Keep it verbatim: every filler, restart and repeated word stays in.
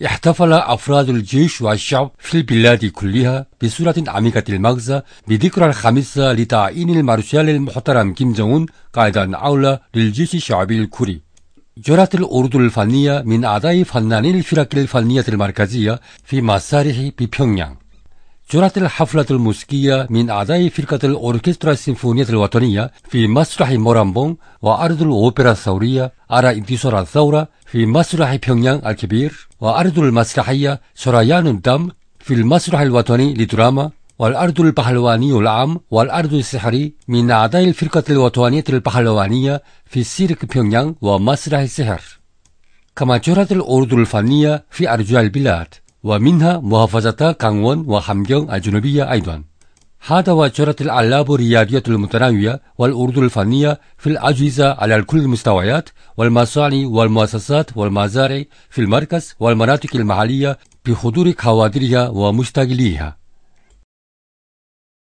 احتفل أفراد الجيش والشعب في البلاد كلها بصورة عميقة المغزى بذكرى الخامسة لتعيين المارشال المحترم كيم جونغ أون قائدا أولى للجيش الشعبي الكوري. جرت العروض الفنية من أعضاء فناني الفرق الفنية المركزية في مسارح ببيونغيانغ. جرت الحفلة الموسيقية من أعضاء فرقة الأوركسترا السيمفونية الوطنية في مسرح مورامبونغ وأرض الأوبرا الثورية على انتصار الثورة في مسرح بيونغيانغ الكبير، وأرض المسرحية سريان الدم في المسرح الوطني للدراما، والأرض البهلواني العام والأرض السحري من أعضاء الفرقة الوطنية البهلوانية في سيرك بيونغيانغ ومسرح السحر. كما جرت العروض الفنية في أرجاء البلاد ومنها محافظة كانغون وهامgyong الجنوبية أيضا. هذا وجرت الألعاب الرياضية المتنوعة والعروض الفنية في الأجهزة على كل المستويات والمصانع والمؤسسات والمزارع في المركز والمناطق المحلية بحضور كوادرها ومشتغليها.